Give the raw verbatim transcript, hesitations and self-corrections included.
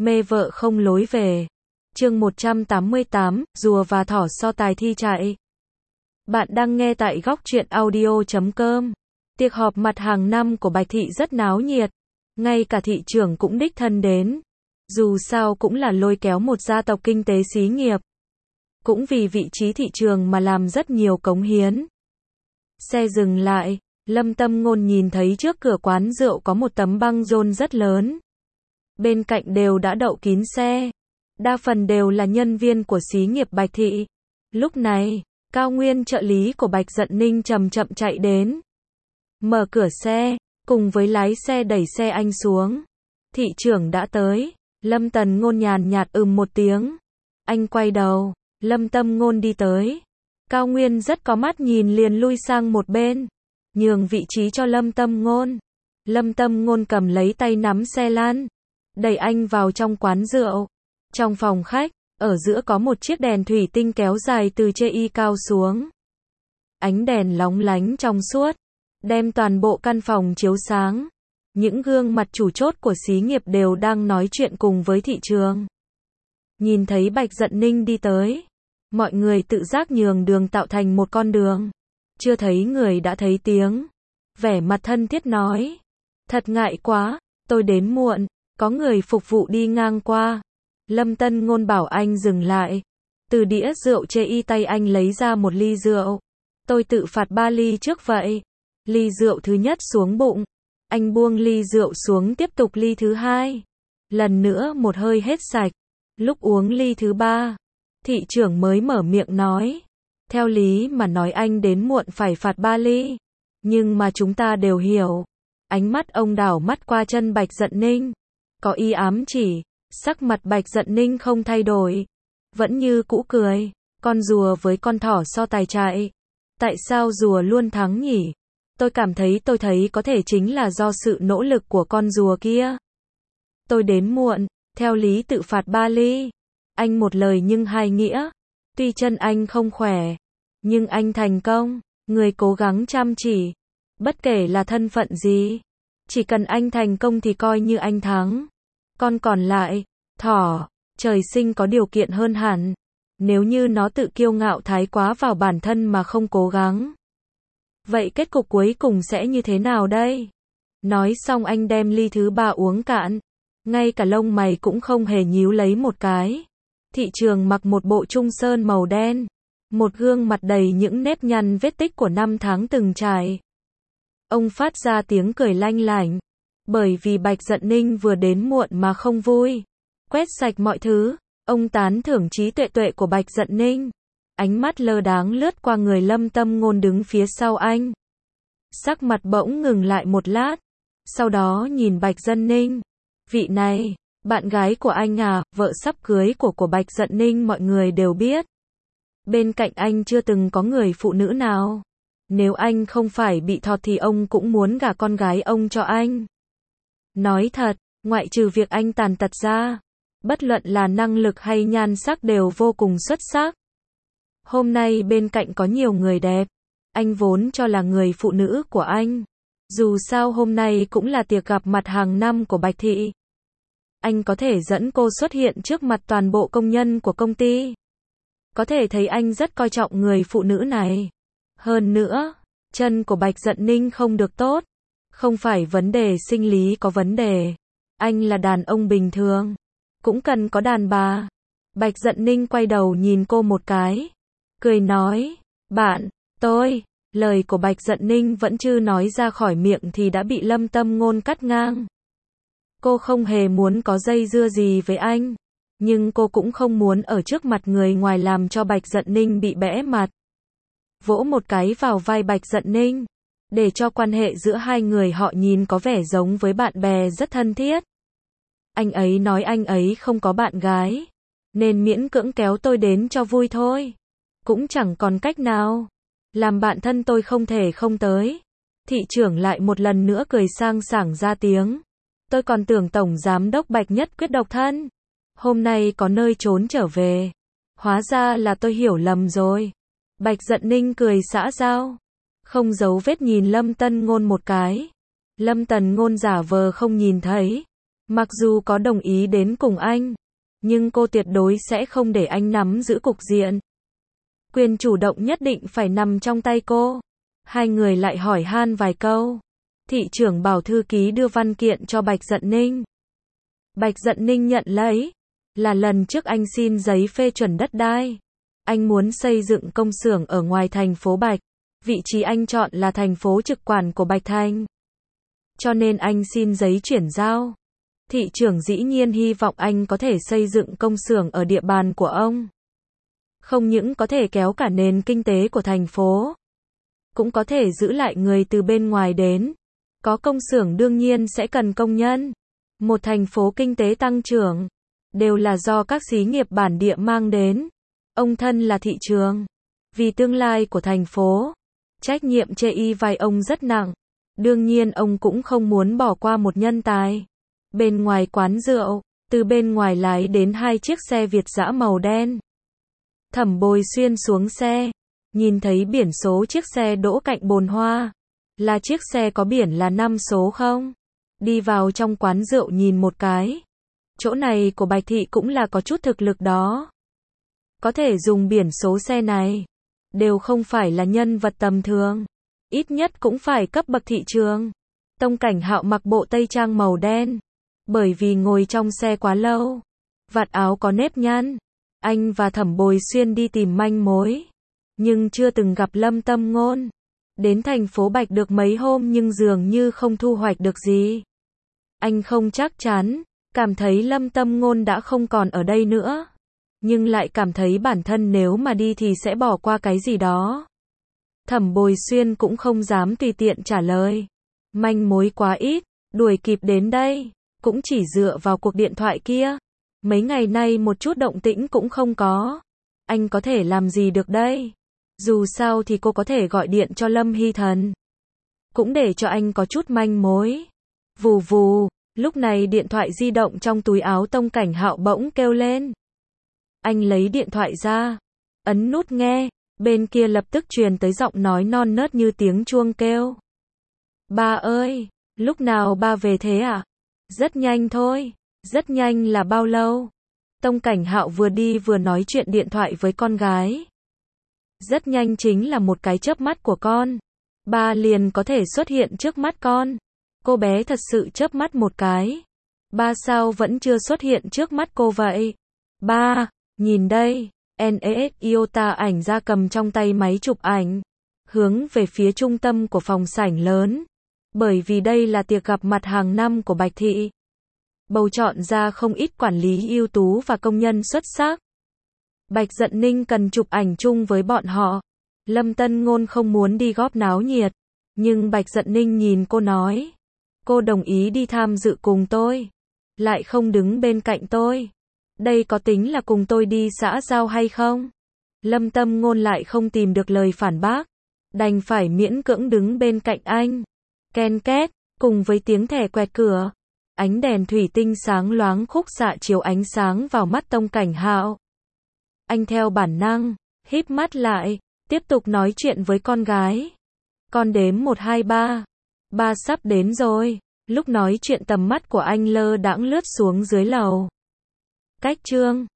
Mê vợ không lối về. Chương một trăm tám mươi tám, rùa và thỏ so tài thi chạy. Bạn đang nghe tại góc truyện audio chấm com. Tiệc họp mặt hàng năm của Bạch Thị rất náo nhiệt. Ngay cả thị trưởng cũng đích thân đến. Dù sao cũng là lôi kéo một gia tộc kinh tế xí nghiệp. Cũng vì vị trí thị trường mà làm rất nhiều cống hiến. Xe dừng lại, Lâm Tâm Ngôn nhìn thấy trước cửa quán rượu có một tấm băng rôn rất lớn. Bên cạnh đều đã đậu kín xe. Đa phần đều là nhân viên của xí nghiệp Bạch Thị. Lúc này, Cao Nguyên trợ lý của Bạch Dận Ninh chậm chậm chạy đến. Mở cửa xe, cùng với lái xe đẩy xe anh xuống. Thị trưởng đã tới. Lâm Tần Ngôn nhàn nhạt ừm một tiếng. Anh quay đầu, Lâm Tâm Ngôn đi tới. Cao Nguyên rất có mắt nhìn liền lui sang một bên, nhường vị trí cho Lâm Tâm Ngôn. Lâm Tâm Ngôn cầm lấy tay nắm xe lăn, đẩy anh vào trong quán rượu. Trong phòng khách, ở giữa có một chiếc đèn thủy tinh kéo dài từ chê y cao xuống. Ánh đèn lóng lánh trong suốt, đem toàn bộ căn phòng chiếu sáng. Những gương mặt chủ chốt của xí nghiệp đều đang nói chuyện cùng với thị trường. Nhìn thấy Bạch Dận Ninh đi tới, mọi người tự giác nhường đường tạo thành một con đường. Chưa thấy người đã thấy tiếng. Vẻ mặt thân thiết nói. Thật ngại quá, tôi đến muộn, có người phục vụ đi ngang qua. Lâm Tân Ngôn bảo anh dừng lại. Từ đĩa rượu chê y tay anh lấy ra một ly rượu. Tôi tự phạt ba ly trước vậy. Ly rượu thứ nhất xuống bụng. Anh buông ly rượu xuống tiếp tục ly thứ hai. Lần nữa một hơi hết sạch. Lúc uống ly thứ ba, thị trưởng mới mở miệng nói. Theo lý mà nói anh đến muộn phải phạt ba ly. Nhưng mà chúng ta đều hiểu. Ánh mắt ông đảo mắt qua chân Bạch Dận Ninh. Có ý ám chỉ. Sắc mặt Bạch Dận Ninh không thay đổi. Vẫn như cũ cười. Con rùa với con thỏ so tài chạy. Tại sao rùa luôn thắng nhỉ? Tôi cảm thấy tôi thấy có thể chính là do sự nỗ lực của con rùa kia. Tôi đến muộn, theo lý tự phạt ba ly. Anh một lời nhưng hai nghĩa. Tuy chân anh không khỏe, nhưng anh thành công. Người cố gắng chăm chỉ. Bất kể là thân phận gì, chỉ cần anh thành công thì coi như anh thắng. Con còn lại, thỏ, trời sinh có điều kiện hơn hẳn. Nếu như nó tự kiêu ngạo thái quá vào bản thân mà không cố gắng, vậy kết cục cuối cùng sẽ như thế nào đây? Nói xong anh đem ly thứ ba uống cạn. Ngay cả lông mày cũng không hề nhíu lấy một cái. Thị trường mặc một bộ trung sơn màu đen. Một gương mặt đầy những nếp nhăn vết tích của năm tháng từng trải. Ông phát ra tiếng cười lanh lảnh. Bởi vì Bạch Dận Ninh vừa đến muộn mà không vui. Quét sạch mọi thứ. Ông tán thưởng trí tuệ tuệ của Bạch Dận Ninh. Ánh mắt lơ đãng lướt qua người Lâm Tâm Ngôn đứng phía sau anh. Sắc mặt bỗng ngừng lại một lát. Sau đó nhìn Bạch Dận Ninh. Vị này, bạn gái của anh à, vợ sắp cưới của của Bạch Dận Ninh mọi người đều biết. Bên cạnh anh chưa từng có người phụ nữ nào. Nếu anh không phải bị thọt thì ông cũng muốn gả con gái ông cho anh. Nói thật, ngoại trừ việc anh tàn tật ra, bất luận là năng lực hay nhan sắc đều vô cùng xuất sắc. Hôm nay bên cạnh có nhiều người đẹp. Anh vốn cho là người phụ nữ của anh. Dù sao hôm nay cũng là tiệc gặp mặt hàng năm của Bạch Thị. Anh có thể dẫn cô xuất hiện trước mặt toàn bộ công nhân của công ty. Có thể thấy anh rất coi trọng người phụ nữ này. Hơn nữa, chân của Bạch Dận Ninh không được tốt. Không phải vấn đề sinh lý có vấn đề. Anh là đàn ông bình thường. Cũng cần có đàn bà. Bạch Dận Ninh quay đầu nhìn cô một cái. Cười nói, bạn, tôi. Lời của Bạch Dận Ninh vẫn chưa nói ra khỏi miệng thì đã bị Lâm Tâm Ngôn cắt ngang. Cô không hề muốn có dây dưa gì với anh. Nhưng cô cũng không muốn ở trước mặt người ngoài làm cho Bạch Dận Ninh bị bẽ mặt. Vỗ một cái vào vai Bạch Dận Ninh. Để cho quan hệ giữa hai người họ nhìn có vẻ giống với bạn bè rất thân thiết. Anh ấy nói anh ấy không có bạn gái. Nên miễn cưỡng kéo tôi đến cho vui thôi. Cũng chẳng còn cách nào. Làm bạn thân tôi không thể không tới. Thị trưởng lại một lần nữa cười sang sảng ra tiếng. Tôi còn tưởng Tổng Giám đốc Bạch Nhất Quyết độc thân. Hôm nay có nơi trốn trở về. Hóa ra là tôi hiểu lầm rồi. Bạch Dận Ninh cười xã giao. Không giấu vết nhìn Lâm Tân Ngôn một cái. Lâm Tần Ngôn giả vờ không nhìn thấy. Mặc dù có đồng ý đến cùng anh, nhưng cô tuyệt đối sẽ không để anh nắm giữ cục diện. Quyền chủ động nhất định phải nằm trong tay cô. Hai người lại hỏi han vài câu. Thị trưởng bảo thư ký đưa văn kiện cho Bạch Dận Ninh. Bạch Dận Ninh nhận lấy. Là lần trước anh xin giấy phê chuẩn đất đai. Anh muốn xây dựng công xưởng ở ngoài thành phố Bạch. Vị trí anh chọn là thành phố trực quản của Bạch Thành. Cho nên anh xin giấy chuyển giao. Thị trưởng dĩ nhiên hy vọng anh có thể xây dựng công xưởng ở địa bàn của ông. Không những có thể kéo cả nền kinh tế của thành phố, cũng có thể giữ lại người từ bên ngoài đến. Có công xưởng đương nhiên sẽ cần công nhân. Một thành phố kinh tế tăng trưởng, đều là do các xí nghiệp bản địa mang đến. Ông thân là thị trường. Vì tương lai của thành phố, trách nhiệm trên vai ông rất nặng. Đương nhiên ông cũng không muốn bỏ qua một nhân tài. Bên ngoài quán rượu, từ bên ngoài lái đến hai chiếc xe Việt dã màu đen. Thẩm Bồi Xuyên xuống xe, nhìn thấy biển số chiếc xe đỗ cạnh bồn hoa. Là chiếc xe có biển là năm số không? Đi vào trong quán rượu nhìn một cái. Chỗ này của Bạch Thị cũng là có chút thực lực đó. Có thể dùng biển số xe này, đều không phải là nhân vật tầm thường. Ít nhất cũng phải cấp bậc thị trường. Tông Cảnh Hạo mặc bộ tây trang màu đen. Bởi vì ngồi trong xe quá lâu, vạt áo có nếp nhăn. Anh và Thẩm Bồi Xuyên đi tìm manh mối, nhưng chưa từng gặp Lâm Tâm Ngôn. Đến thành phố Bạch được mấy hôm nhưng dường như không thu hoạch được gì. Anh không chắc chắn, cảm thấy Lâm Tâm Ngôn đã không còn ở đây nữa. Nhưng lại cảm thấy bản thân nếu mà đi thì sẽ bỏ qua cái gì đó. Thẩm Bồi Xuyên cũng không dám tùy tiện trả lời. Manh mối quá ít, đuổi kịp đến đây, cũng chỉ dựa vào cuộc điện thoại kia. Mấy ngày nay một chút động tĩnh cũng không có. Anh có thể làm gì được đây? Dù sao thì cô có thể gọi điện cho Lâm Hy Thần. Cũng để cho anh có chút manh mối. Vù vù, lúc này điện thoại di động trong túi áo Tông Cảnh Hạo bỗng kêu lên. Anh lấy điện thoại ra, ấn nút nghe, bên kia lập tức truyền tới giọng nói non nớt như tiếng chuông kêu. Ba ơi, lúc nào ba về thế ạ? À? Rất nhanh thôi. Rất nhanh là bao lâu? Tông Cảnh Hạo vừa đi vừa nói chuyện điện thoại với con gái. Rất nhanh chính là một cái chớp mắt của con. Ba liền có thể xuất hiện trước mắt con. Cô bé thật sự chớp mắt một cái. Ba sao vẫn chưa xuất hiện trước mắt cô vậy? Ba, nhìn đây. en ét Iota ảnh ra cầm trong tay máy chụp ảnh. Hướng về phía trung tâm của phòng sảnh lớn. Bởi vì đây là tiệc gặp mặt hàng năm của Bạch Thị. Bầu chọn ra không ít quản lý ưu tú và công nhân xuất sắc. Bạch Dận Ninh cần chụp ảnh chung với bọn họ. Lâm Tân Ngôn không muốn đi góp náo nhiệt. Nhưng Bạch Dận Ninh nhìn cô nói. Cô đồng ý đi tham dự cùng tôi. Lại không đứng bên cạnh tôi. Đây có tính là cùng tôi đi xã giao hay không? Lâm Tâm Ngôn lại không tìm được lời phản bác. Đành phải miễn cưỡng đứng bên cạnh anh. Ken két, cùng với tiếng thẻ quẹt cửa. Ánh đèn thủy tinh sáng loáng khúc xạ chiếu ánh sáng vào mắt Tông Cảnh Hạo. Anh theo bản năng, híp mắt lại, tiếp tục nói chuyện với con gái. Con đếm một hai ba. Ba sắp đến rồi. Lúc nói chuyện tầm mắt của anh lơ đãng lướt xuống dưới lầu. Cách Trương,